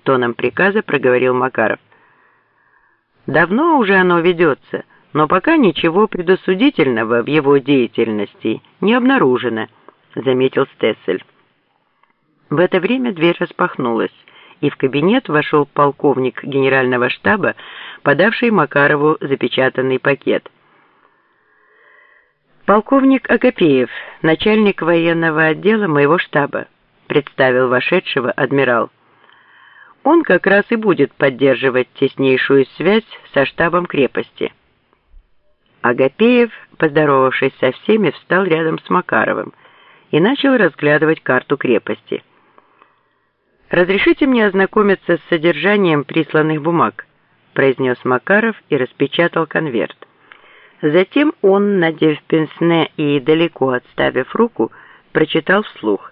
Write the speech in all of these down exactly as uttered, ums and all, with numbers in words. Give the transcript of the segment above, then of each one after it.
тоном приказа проговорил Макаров. Давно уже оно ведется, но пока ничего предосудительного в его деятельности не обнаружено, заметил Стессель. В это время дверь распахнулась, и в кабинет вошел полковник генерального штаба, подавший Макарову запечатанный пакет. «Полковник Агапеев, начальник военного отдела моего штаба», представил вошедшего адмирал. «Он как раз и будет поддерживать теснейшую связь со штабом крепости». Агапеев, поздоровавшись со всеми, встал рядом с Макаровым и начал разглядывать карту крепости. «Разрешите мне ознакомиться с содержанием присланных бумаг», произнес Макаров и распечатал конверт. Затем он, надев пенсне и далеко отставив руку, прочитал вслух.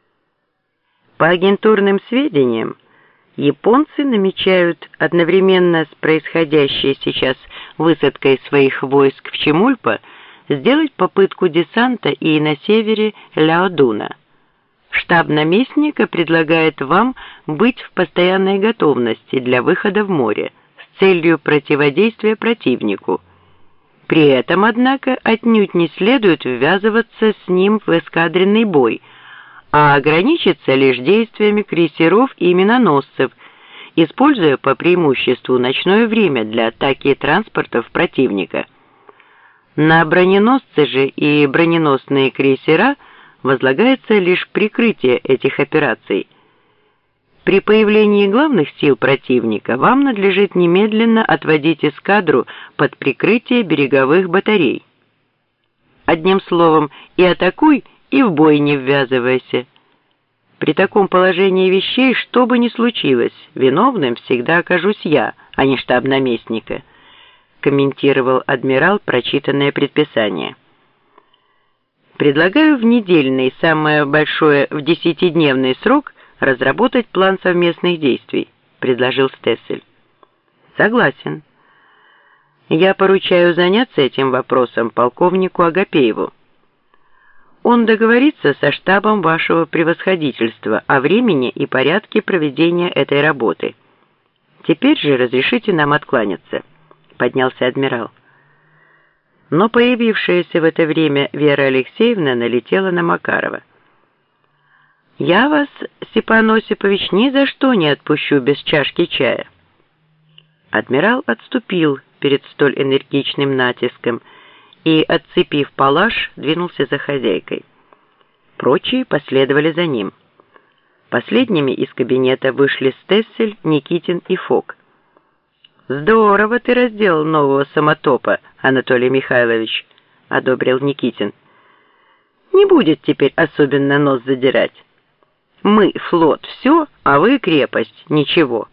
По агентурным сведениям, японцы намечают одновременно с происходящей сейчас высадкой своих войск в Чемульпо сделать попытку десанта и на севере Ляодуна. Штаб наместника предлагает вам быть в постоянной готовности для выхода в море с целью противодействия противнику. При этом, однако, отнюдь не следует ввязываться с ним в эскадренный бой, а ограничиться лишь действиями крейсеров и миноносцев, используя по преимуществу ночное время для атаки транспортов противника. На броненосцы же и броненосные крейсера возлагается лишь прикрытие этих операций. При появлении главных сил противника вам надлежит немедленно отводить эскадру под прикрытие береговых батарей. Одним словом, и атакуй, и в бой не ввязывайся. При таком положении вещей, что бы ни случилось, виновным всегда окажусь я, а не штаб наместника, комментировал адмирал прочитанное предписание. Предлагаю в недельный, самое большое в десятидневный срок разработать план совместных действий, предложил Стессель. Согласен. Я поручаю заняться этим вопросом полковнику Агапееву. Он договорится со штабом вашего превосходительства о времени и порядке проведения этой работы. Теперь же разрешите нам откланяться, поднялся адмирал. Но появившаяся в это время Вера Алексеевна налетела на Макарова. «Я вас, Степан Осипович, ни за что не отпущу без чашки чая». Адмирал отступил перед столь энергичным натиском и, отцепив палаш, двинулся за хозяйкой. Прочие последовали за ним. Последними из кабинета вышли Стессель, Никитин и Фок. «Здорово ты разделал нового самотопа, Анатолий Михайлович», — одобрил Никитин. «Не будет теперь особенно нос задирать. Мы, флот, все, а вы, крепость, ничего».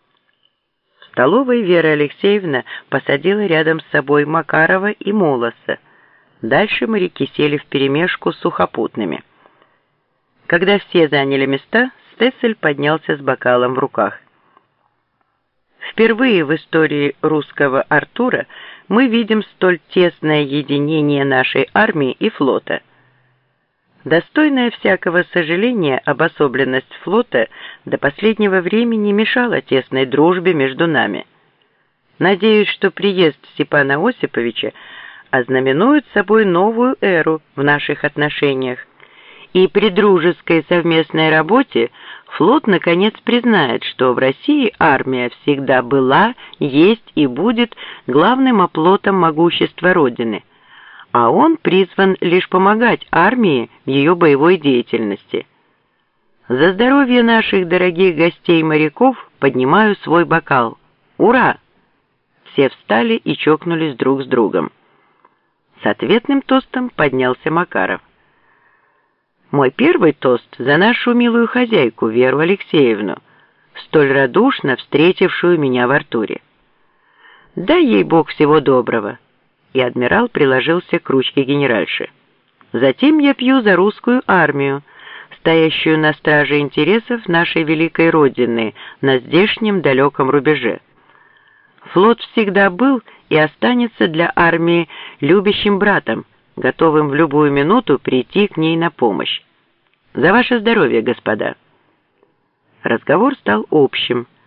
В столовой Вера Алексеевна посадила рядом с собой Макарова и Молоса. Дальше моряки сели вперемешку с сухопутными. Когда все заняли места, Стессель поднялся с бокалом в руках. Впервые в истории русского Артура мы видим столь тесное единение нашей армии и флота. Достойная всякого сожаления обособленность флота до последнего времени мешала тесной дружбе между нами. Надеюсь, что приезд Степана Осиповича ознаменует собой новую эру в наших отношениях, и при дружеской совместной работе флот наконец признает, что в России армия всегда была, есть и будет главным оплотом могущества Родины, а он призван лишь помогать армии в ее боевой деятельности. За здоровье наших дорогих гостей-моряков поднимаю свой бокал. Ура! Все встали и чокнулись друг с другом. С ответным тостом поднялся Макаров. Мой первый тост за нашу милую хозяйку Веру Алексеевну, столь радушно встретившую меня в Артуре. Дай ей Бог всего доброго. И адмирал приложился к ручке генеральши. Затем я пью за русскую армию, стоящую на страже интересов нашей великой Родины на здешнем далеком рубеже. Флот всегда был и останется для армии любящим братом, готовым в любую минуту прийти к ней на помощь. За ваше здоровье, господа! Разговор стал общим.